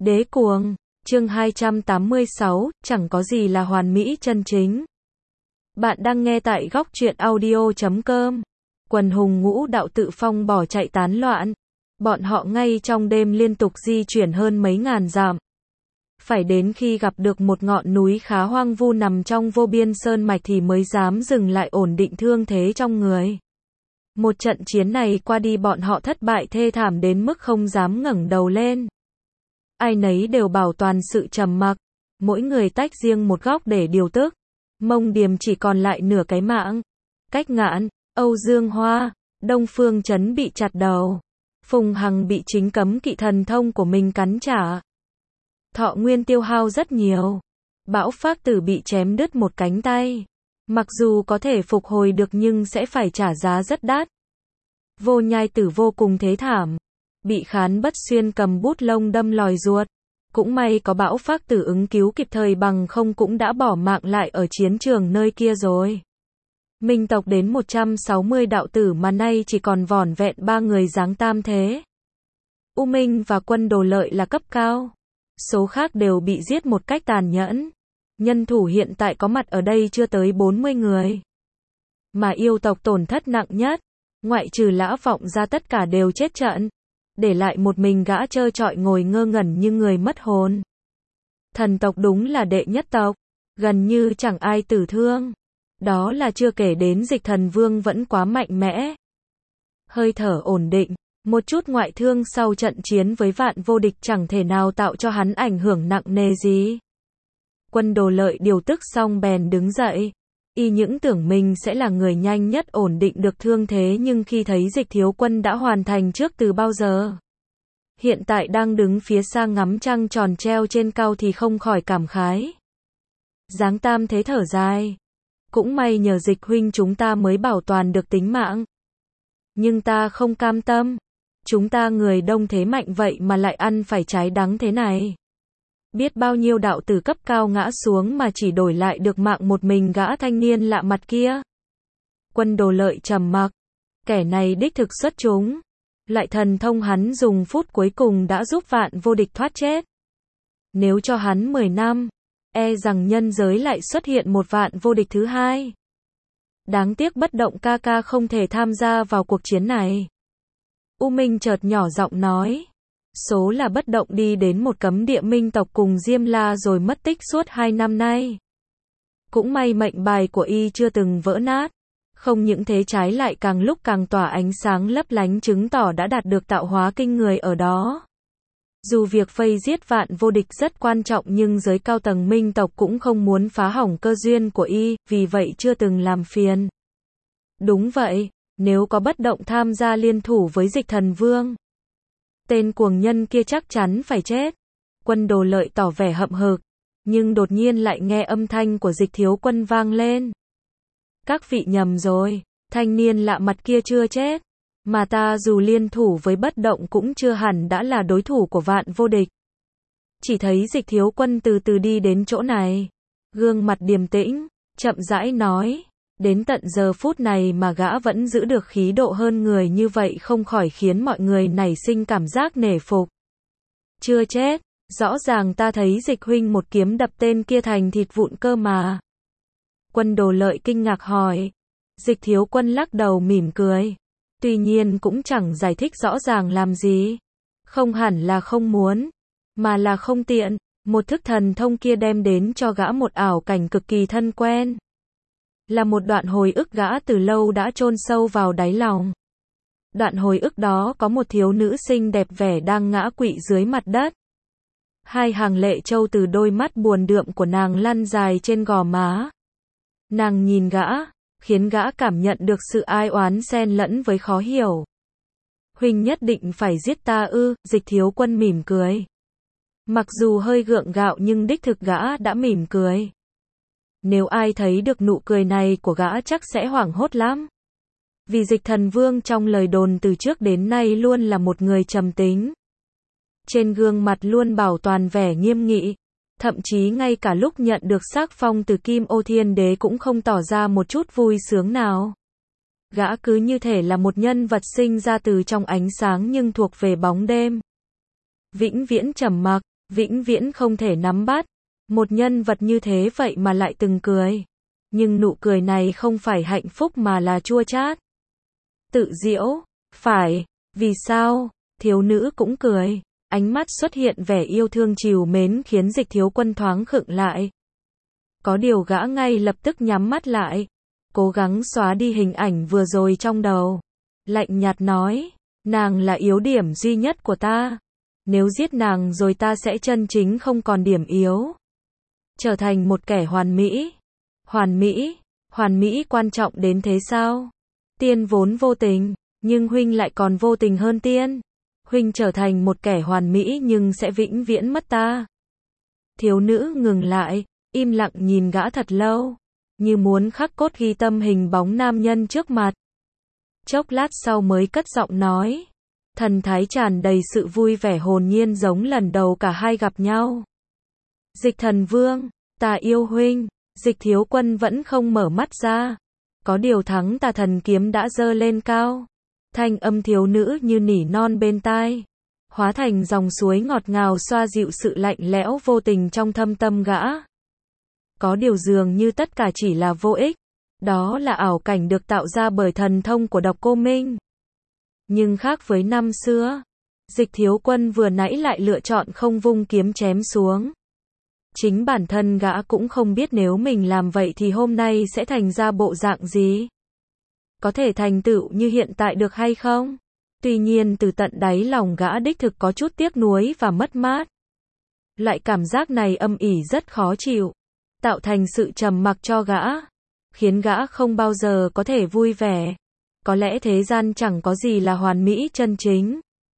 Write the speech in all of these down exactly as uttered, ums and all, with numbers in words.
Đế cuồng, chương hai trăm tám mươi sáu, chẳng có gì là hoàn mỹ chân chính. Bạn đang nghe tại góc truyện audio chấm com. Quần hùng ngũ đạo tự phong bỏ chạy tán loạn. Bọn họ ngay trong đêm liên tục di chuyển hơn mấy ngàn dặm. Phải đến khi gặp được một ngọn núi khá hoang vu nằm trong vô biên sơn mạch thì mới dám dừng lại ổn định thương thế trong người. Một trận chiến này qua đi bọn họ thất bại thê thảm đến mức không dám ngẩng đầu lên. Ai nấy đều bảo toàn sự trầm mặc, mỗi người tách riêng một góc để điều tức. Mông Điềm chỉ còn lại nửa cái mạng. Cách Ngạn, Âu Dương Hoa, Đông Phương Chấn bị chặt đầu. Phùng Hằng bị chính cấm kỵ thần thông của mình cắn trả. Thọ nguyên tiêu hao rất nhiều. Bão Phác Tử bị chém đứt một cánh tay. Mặc dù có thể phục hồi được nhưng sẽ phải trả giá rất đắt. Vô Nhai Tử vô cùng thế thảm. Bị Khán Bất Xuyên cầm bút lông đâm lòi ruột. Cũng may có Bão Phác Tử ứng cứu kịp thời, bằng không cũng đã bỏ mạng lại ở chiến trường nơi kia rồi. Minh tộc đến một trăm sáu mươi đạo tử mà nay chỉ còn vỏn vẹn ba người dáng tam thế. U Minh và Quân Đồ Lợi là cấp cao. Số khác đều bị giết một cách tàn nhẫn. Nhân thủ hiện tại có mặt ở đây chưa tới bốn mươi người. Mà yêu tộc tổn thất nặng nhất. Ngoại trừ Lã Vọng ra tất cả đều chết trận. Để lại một mình gã trơ trọi ngồi ngơ ngẩn như người mất hồn. Thần tộc đúng là đệ nhất tộc. Gần như chẳng ai tử thương. Đó là chưa kể đến Dịch Thần Vương vẫn quá mạnh mẽ. Hơi thở ổn định. Một chút ngoại thương sau trận chiến với Vạn Vô Địch chẳng thể nào tạo cho hắn ảnh hưởng nặng nề gì. Quân Đồ Lợi điều tức xong bèn đứng dậy. Y những tưởng mình sẽ là người nhanh nhất ổn định được thương thế, nhưng khi thấy Dịch Thiếu Quân đã hoàn thành trước từ bao giờ. Hiện tại đang đứng phía xa ngắm trăng tròn treo trên cao thì không khỏi cảm khái. Giáng tam thế thở dài. Cũng may nhờ Dịch huynh chúng ta mới bảo toàn được tính mạng. Nhưng ta không cam tâm. Chúng ta người đông thế mạnh vậy mà lại ăn phải trái đắng thế này. Biết bao nhiêu đạo tử cấp cao ngã xuống mà chỉ đổi lại được mạng một mình gã thanh niên lạ mặt kia. Quân Đồ Lợi trầm mặc. Kẻ này đích thực xuất chúng. Lại thần thông hắn dùng phút cuối cùng đã giúp Vạn Vô Địch thoát chết. Nếu cho hắn mười năm, e rằng nhân giới lại xuất hiện một Vạn Vô Địch thứ hai. Đáng tiếc Bất Động ca ca không thể tham gia vào cuộc chiến này. U Minh chợt nhỏ giọng nói. Số là Bất Động đi đến một cấm địa Minh tộc cùng Diêm La rồi mất tích suốt hai năm nay. Cũng may mệnh bài của y chưa từng vỡ nát. Không những thế trái lại càng lúc càng tỏa ánh sáng lấp lánh, chứng tỏ đã đạt được tạo hóa kinh người ở đó. Dù việc vây giết Vạn Vô Địch rất quan trọng nhưng giới cao tầng Minh tộc cũng không muốn phá hỏng cơ duyên của y, vì vậy chưa từng làm phiền. Đúng vậy, nếu có Bất Động tham gia liên thủ với Dịch Thần Vương, tên cuồng nhân kia chắc chắn phải chết. Quân Đồ Lợi tỏ vẻ hậm hực, nhưng đột nhiên lại nghe âm thanh của Dịch Thiếu Quân vang lên. Các vị nhầm rồi, thanh niên lạ mặt kia chưa chết. Mà ta dù liên thủ với Bất Động cũng chưa hẳn đã là đối thủ của Vạn Vô Địch. Chỉ thấy Dịch Thiếu Quân từ từ đi đến chỗ này. Gương mặt điềm tĩnh, chậm rãi nói. Đến tận giờ phút này mà gã vẫn giữ được khí độ hơn người như vậy không khỏi khiến mọi người nảy sinh cảm giác nể phục. Chưa chết, rõ ràng ta thấy Dịch huynh một kiếm đập tên kia thành thịt vụn cơ mà. Quân Đồ Lợi kinh ngạc hỏi. Dịch Thiếu Quân lắc đầu mỉm cười. Tuy nhiên cũng chẳng giải thích rõ ràng làm gì. Không hẳn là không muốn, mà là không tiện. Một thức thần thông kia đem đến cho gã một ảo cảnh cực kỳ thân quen. Là một đoạn hồi ức gã từ lâu đã chôn sâu vào đáy lòng. Đoạn hồi ức đó có một thiếu nữ xinh đẹp vẻ đang ngã quỵ dưới mặt đất. Hai hàng lệ trâu từ đôi mắt buồn đượm của nàng lăn dài trên gò má. Nàng nhìn gã, khiến gã cảm nhận được sự ai oán xen lẫn với khó hiểu. Huynh nhất định phải giết ta ư? Dịch Thiếu Quân mỉm cười. Mặc dù hơi gượng gạo nhưng đích thực gã đã mỉm cười. Nếu ai thấy được nụ cười này của gã chắc sẽ hoảng hốt lắm. Vì Dịch Thần Vương trong lời đồn từ trước đến nay luôn là một người trầm tính. Trên gương mặt luôn bảo toàn vẻ nghiêm nghị. Thậm chí ngay cả lúc nhận được sắc phong từ Kim Ô Thiên Đế cũng không tỏ ra một chút vui sướng nào. Gã cứ như thể là một nhân vật sinh ra từ trong ánh sáng nhưng thuộc về bóng đêm. Vĩnh viễn trầm mặc, vĩnh viễn không thể nắm bắt. Một nhân vật như thế vậy mà lại từng cười. Nhưng nụ cười này không phải hạnh phúc mà là chua chát. Tự giễu, phải, vì sao? Thiếu nữ cũng cười. Ánh mắt xuất hiện vẻ yêu thương trìu mến khiến Dịch Thiếu Quân thoáng khựng lại. Có điều gã ngay lập tức nhắm mắt lại, cố gắng xóa đi hình ảnh vừa rồi trong đầu. Lạnh nhạt nói, nàng là yếu điểm duy nhất của ta. Nếu giết nàng rồi ta sẽ chân chính không còn điểm yếu. Trở thành một kẻ hoàn mỹ. Hoàn mỹ, hoàn mỹ quan trọng đến thế sao? Tiên vốn vô tình, nhưng huynh lại còn vô tình hơn tiên. Huynh trở thành một kẻ hoàn mỹ nhưng sẽ vĩnh viễn mất ta. Thiếu nữ ngừng lại, im lặng nhìn gã thật lâu, như muốn khắc cốt ghi tâm hình bóng nam nhân trước mặt. Chốc lát sau mới cất giọng nói, thần thái tràn đầy sự vui vẻ hồn nhiên giống lần đầu cả hai gặp nhau. Dịch Thần Vương, ta yêu huynh. Dịch Thiếu Quân vẫn không mở mắt ra. Có điều thắng Tà Thần kiếm đã giơ lên cao. Thanh âm thiếu nữ như nỉ non bên tai, hóa thành dòng suối ngọt ngào xoa dịu sự lạnh lẽo vô tình trong thâm tâm gã. Có điều dường như tất cả chỉ là vô ích. Đó là ảo cảnh được tạo ra bởi thần thông của Độc Cô Minh. Nhưng khác với năm xưa, Dịch Thiếu Quân vừa nãy lại lựa chọn không vung kiếm chém xuống. Chính bản thân gã cũng không biết nếu mình làm vậy thì hôm nay sẽ thành ra bộ dạng gì. Có thể thành tựu như hiện tại được hay không? Tuy nhiên từ tận đáy lòng gã đích thực có chút tiếc nuối và mất mát. Loại cảm giác này âm ỉ rất khó chịu, tạo thành sự trầm mặc cho gã, khiến gã không bao giờ có thể vui vẻ. Có lẽ thế gian chẳng có gì là hoàn mỹ chân chính.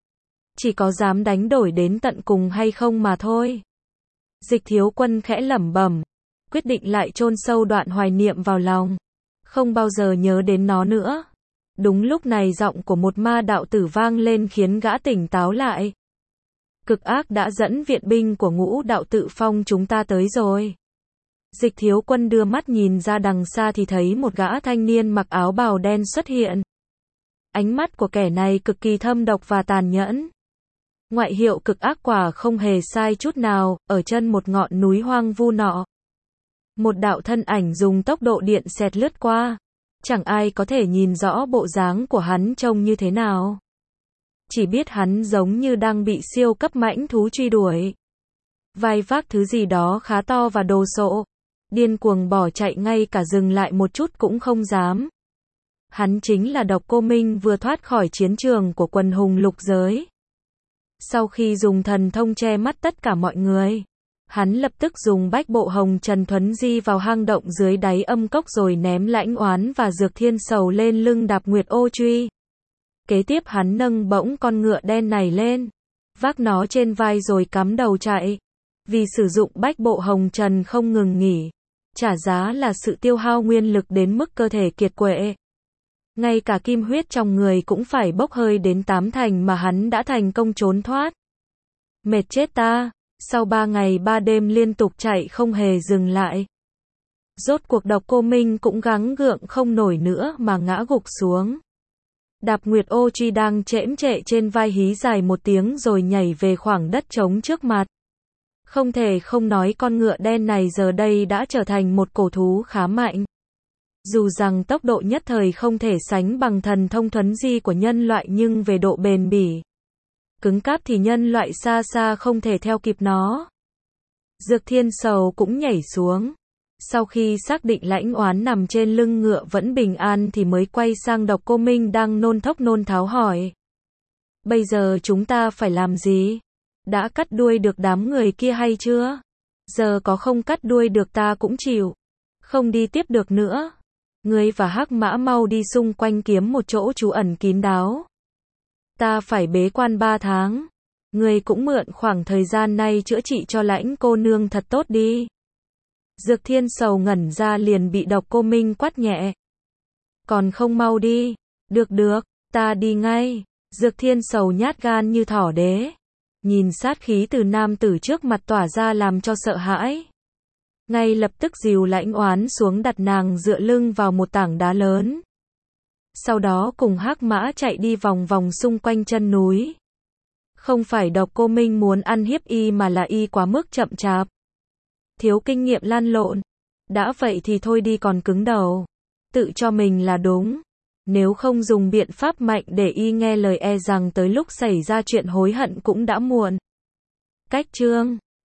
Chỉ có dám đánh đổi đến tận cùng hay không mà thôi. Dịch Thiếu Quân khẽ lẩm bẩm, quyết định lại chôn sâu đoạn hoài niệm vào lòng, không bao giờ nhớ đến nó nữa. Đúng lúc này giọng của một ma đạo tử vang lên khiến gã tỉnh táo lại. Cực ác đã dẫn viện binh của Ngũ Đạo Tự Phong chúng ta tới rồi. Dịch Thiếu Quân đưa mắt nhìn ra đằng xa thì thấy một gã thanh niên mặc áo bào đen xuất hiện. Ánh mắt của kẻ này cực kỳ thâm độc và tàn nhẫn. Ngoại hiệu cực ác quả không hề sai chút nào, ở chân một ngọn núi hoang vu nọ. Một đạo thân ảnh dùng tốc độ điện xẹt lướt qua. Chẳng ai có thể nhìn rõ bộ dáng của hắn trông như thế nào. Chỉ biết hắn giống như đang bị siêu cấp mãnh thú truy đuổi. Vai vác thứ gì đó khá to và đồ sộ. Điên cuồng bỏ chạy ngay cả dừng lại một chút cũng không dám. Hắn chính là Độc Cô Minh vừa thoát khỏi chiến trường của quần hùng lục giới. Sau khi dùng thần thông che mắt tất cả mọi người, hắn lập tức dùng bách bộ hồng trần thuấn di vào hang động dưới đáy âm cốc rồi ném Lãnh Oán và Dược Thiên Sầu lên lưng Đạp Nguyệt Ô Truy. Kế tiếp hắn nâng bỗng con ngựa đen này lên, vác nó trên vai rồi cắm đầu chạy. Vì sử dụng bách bộ hồng trần không ngừng nghỉ, trả giá là sự tiêu hao nguyên lực đến mức cơ thể kiệt quệ. Ngay cả kim huyết trong người cũng phải bốc hơi đến tám thành mà hắn đã thành công trốn thoát. Mệt chết ta, sau ba ngày ba đêm liên tục chạy không hề dừng lại. Rốt cuộc Độc Cô Minh cũng gắng gượng không nổi nữa mà ngã gục xuống. Đạp Nguyệt Ô Truy đang chễm chệ trên vai hí dài một tiếng rồi nhảy về khoảng đất trống trước mặt. Không thể không nói con ngựa đen này giờ đây đã trở thành một cổ thú khá mạnh. Dù rằng tốc độ nhất thời không thể sánh bằng thần thông thuấn di của nhân loại nhưng về độ bền bỉ, cứng cáp thì nhân loại xa xa không thể theo kịp nó. Dược Thiên Sầu cũng nhảy xuống. Sau khi xác định Lãnh Oán nằm trên lưng ngựa vẫn bình an thì mới quay sang Độc Cô Minh đang nôn thốc nôn tháo hỏi. Bây giờ chúng ta phải làm gì? Đã cắt đuôi được đám người kia hay chưa? Giờ có không cắt đuôi được ta cũng chịu. Không đi tiếp được nữa. Ngươi và Hắc Mã mau đi xung quanh kiếm một chỗ trú ẩn kín đáo. Ta phải bế quan ba tháng. Ngươi cũng mượn khoảng thời gian này chữa trị cho Lãnh cô nương thật tốt đi. Dược Thiên Sầu ngẩn ra liền bị Độc Cô Minh quát nhẹ. Còn không mau đi. Được được, ta đi ngay. Dược Thiên Sầu nhát gan như thỏ đế. Nhìn sát khí từ nam tử trước mặt tỏa ra làm cho sợ hãi. Ngay lập tức dìu Lãnh Oán xuống đặt nàng dựa lưng vào một tảng đá lớn. Sau đó cùng Hắc Mã chạy đi vòng vòng xung quanh chân núi. Không phải độc cô Minh muốn ăn hiếp y mà là y quá mức chậm chạp. Thiếu kinh nghiệm lăn lộn. Đã vậy thì thôi đi còn cứng đầu. Tự cho mình là đúng. Nếu không dùng biện pháp mạnh để y nghe lời e rằng tới lúc xảy ra chuyện hối hận cũng đã muộn. Cách chương